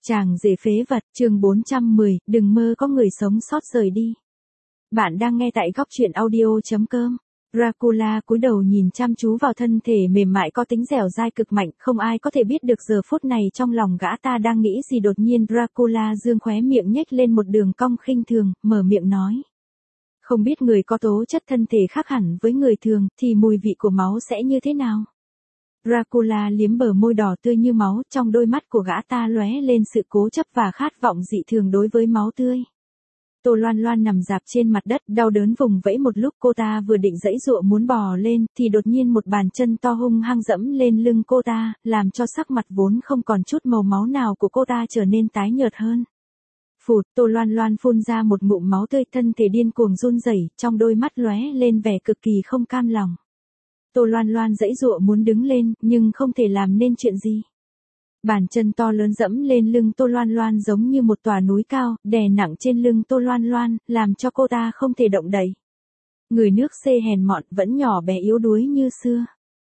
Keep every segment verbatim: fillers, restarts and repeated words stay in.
Chàng rể phế vật, chương bốn trăm mười, đừng mơ có người sống sót rời đi. Bạn đang nghe tại góc truyện audio chấm com. Dracula cúi đầu nhìn chăm chú vào thân thể mềm mại có tính dẻo dai cực mạnh, không ai có thể biết được giờ phút này trong lòng gã ta đang nghĩ gì. Đột nhiên Dracula dương khóe miệng nhếch lên một đường cong khinh thường, mở miệng nói. Không biết người có tố chất thân thể khác hẳn với người thường, thì mùi vị của máu sẽ như thế nào? Dracula liếm bờ môi đỏ tươi như máu, trong đôi mắt của gã ta lóe lên sự cố chấp và khát vọng dị thường đối với máu tươi. Tô Loan Loan nằm rạp trên mặt đất, đau đớn vùng vẫy một lúc. Cô ta vừa định giãy giụa muốn bò lên, thì đột nhiên một bàn chân to hung hăng dẫm lên lưng cô ta, làm cho sắc mặt vốn không còn chút màu máu nào của cô ta trở nên tái nhợt hơn. Phụt, Tô Loan Loan phun ra một ngụm máu tươi, thân thể điên cuồng run rẩy, trong đôi mắt lóe lên vẻ cực kỳ không cam lòng. Tô Loan Loan giãy giụa muốn đứng lên, nhưng không thể làm nên chuyện gì. Bàn chân to lớn dẫm lên lưng Tô Loan Loan giống như một tòa núi cao, đè nặng trên lưng Tô Loan Loan, làm cho cô ta không thể động đậy. Người nước xê hèn mọn, vẫn nhỏ bé yếu đuối như xưa.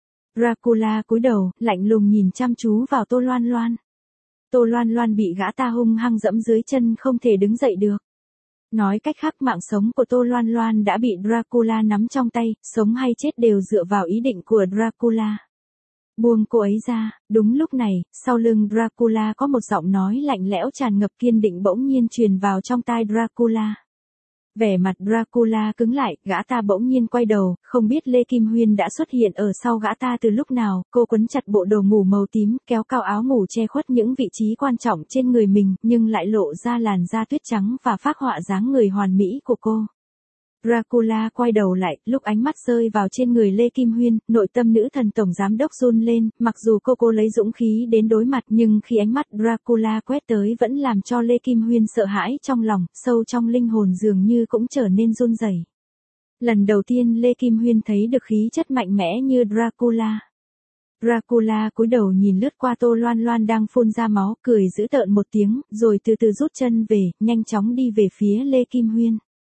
Dracula cúi đầu, lạnh lùng nhìn chăm chú vào Tô Loan Loan. Tô Loan Loan bị gã ta hung hăng dẫm dưới chân, không thể đứng dậy được. Nói cách khác, mạng sống của Tô Loan Loan đã bị Dracula nắm trong tay, sống hay chết đều dựa vào ý định của Dracula. Buông cô ấy ra. Đúng lúc này, sau lưng Dracula có một giọng nói lạnh lẽo tràn ngập kiên định bỗng nhiên truyền vào trong tai Dracula. Vẻ mặt Dracula cứng lại, gã ta bỗng nhiên quay đầu, không biết Lê Kim Huyên đã xuất hiện ở sau gã ta từ lúc nào. Cô quấn chặt bộ đồ ngủ màu tím, kéo cao áo ngủ che khuất những vị trí quan trọng trên người mình, nhưng lại lộ ra làn da tuyết trắng và phác họa dáng người hoàn mỹ của cô. Dracula quay đầu lại, lúc ánh mắt rơi vào trên người Lê Kim Huyên, nội tâm nữ thần tổng giám đốc run lên, mặc dù cô cô lấy dũng khí đến đối mặt, nhưng khi ánh mắt Dracula quét tới vẫn làm cho Lê Kim Huyên sợ hãi trong lòng, sâu trong linh hồn dường như cũng trở nên run rẩy. Lần đầu tiên Lê Kim Huyên thấy được khí chất mạnh mẽ như Dracula. Dracula cúi đầu nhìn lướt qua Tô Loan Loan đang phun ra máu, cười dữ tợn một tiếng, rồi từ từ rút chân về, nhanh chóng đi về phía Lê Kim Huyên.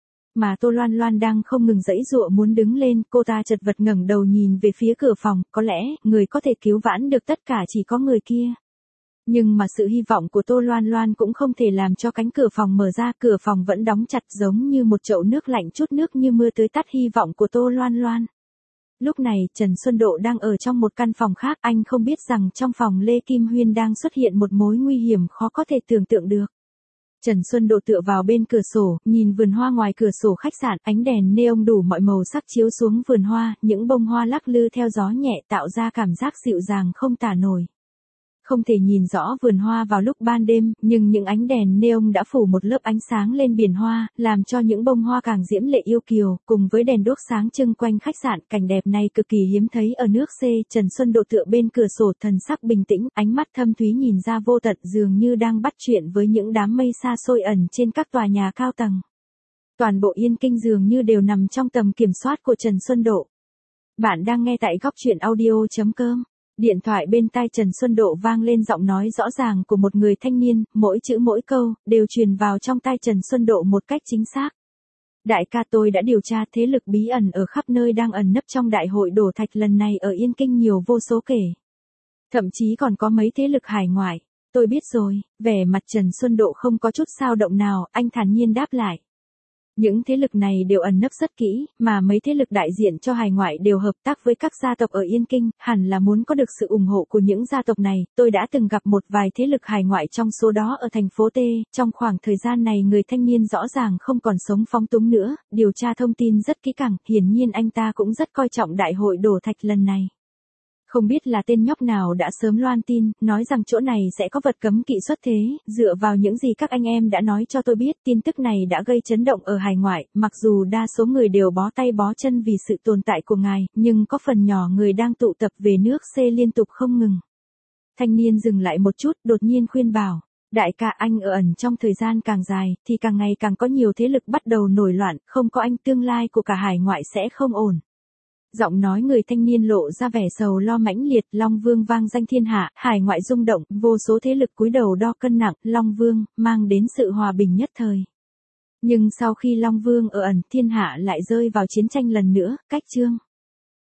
Mà Tô Loan Loan đang không ngừng giãy giụa muốn đứng lên, cô ta chật vật ngẩng đầu nhìn về phía cửa phòng, có lẽ, người có thể cứu vãn được tất cả chỉ có người kia. Nhưng mà sự hy vọng của Tô Loan Loan cũng không thể làm cho cánh cửa phòng mở ra, cửa phòng vẫn đóng chặt giống như một chậu nước lạnh, chút nước như mưa tưới tắt hy vọng của Tô Loan Loan. Lúc này, Trần Xuân Độ đang ở trong một căn phòng khác, anh không biết rằng trong phòng Lê Kim Huyên đang xuất hiện một mối nguy hiểm khó có thể tưởng tượng được. Trần Xuân Độ tựa vào bên cửa sổ, nhìn vườn hoa ngoài cửa sổ khách sạn, ánh đèn neon đủ mọi màu sắc chiếu xuống vườn hoa, những bông hoa lắc lư theo gió nhẹ tạo ra cảm giác dịu dàng không tả nổi. Không thể nhìn rõ vườn hoa vào lúc ban đêm, nhưng những ánh đèn neon đã phủ một lớp ánh sáng lên biển hoa, làm cho những bông hoa càng diễm lệ yêu kiều, cùng với đèn đuốc sáng trưng quanh khách sạn, cảnh đẹp này cực kỳ hiếm thấy ở nước C. Trần Xuân Độ tựa bên cửa sổ, thần sắc bình tĩnh, ánh mắt thâm thúy nhìn ra vô tận, dường như đang bắt chuyện với những đám mây xa xôi ẩn trên các tòa nhà cao tầng. Toàn bộ Yên Kinh dường như đều nằm trong tầm kiểm soát của Trần Xuân Độ. Bạn đang nghe tại góc truyện audio chấm com. Điện thoại bên tai Trần Xuân Độ vang lên, giọng nói rõ ràng của một người thanh niên, mỗi chữ mỗi câu, đều truyền vào trong tai Trần Xuân Độ một cách chính xác. Đại ca, tôi đã điều tra thế lực bí ẩn ở khắp nơi đang ẩn nấp trong đại hội đổ thạch lần này ở Yên Kinh nhiều vô số kể. Thậm chí còn có mấy thế lực hải ngoại. Tôi biết rồi. Vẻ mặt Trần Xuân Độ không có chút dao động nào, anh thản nhiên đáp lại. Những thế lực này đều ẩn nấp rất kỹ, mà mấy thế lực đại diện cho hải ngoại đều hợp tác với các gia tộc ở Yên Kinh, hẳn là muốn có được sự ủng hộ của những gia tộc này. Tôi đã từng gặp một vài thế lực hải ngoại trong số đó ở thành phố T, trong khoảng thời gian này người thanh niên rõ ràng không còn sống phóng túng nữa, điều tra thông tin rất kỹ càng, hiển nhiên anh ta cũng rất coi trọng đại hội đổ thạch lần này. Không biết là tên nhóc nào đã sớm loan tin, nói rằng chỗ này sẽ có vật cấm kỵ xuất thế, dựa vào những gì các anh em đã nói cho tôi biết, tin tức này đã gây chấn động ở hải ngoại, mặc dù đa số người đều bó tay bó chân vì sự tồn tại của ngài, nhưng có phần nhỏ người đang tụ tập về nước C liên tục không ngừng. Thanh niên dừng lại một chút, đột nhiên khuyên bảo, đại ca, anh ở ẩn trong thời gian càng dài, thì càng ngày càng có nhiều thế lực bắt đầu nổi loạn, không có anh tương lai của cả hải ngoại sẽ không ổn. Giọng nói người thanh niên lộ ra vẻ sầu lo mãnh liệt, Long Vương vang danh thiên hạ, hải ngoại rung động, vô số thế lực cúi đầu đo cân nặng, Long Vương, mang đến sự hòa bình nhất thời. Nhưng sau khi Long Vương ở ẩn, thiên hạ lại rơi vào chiến tranh lần nữa, cách chương.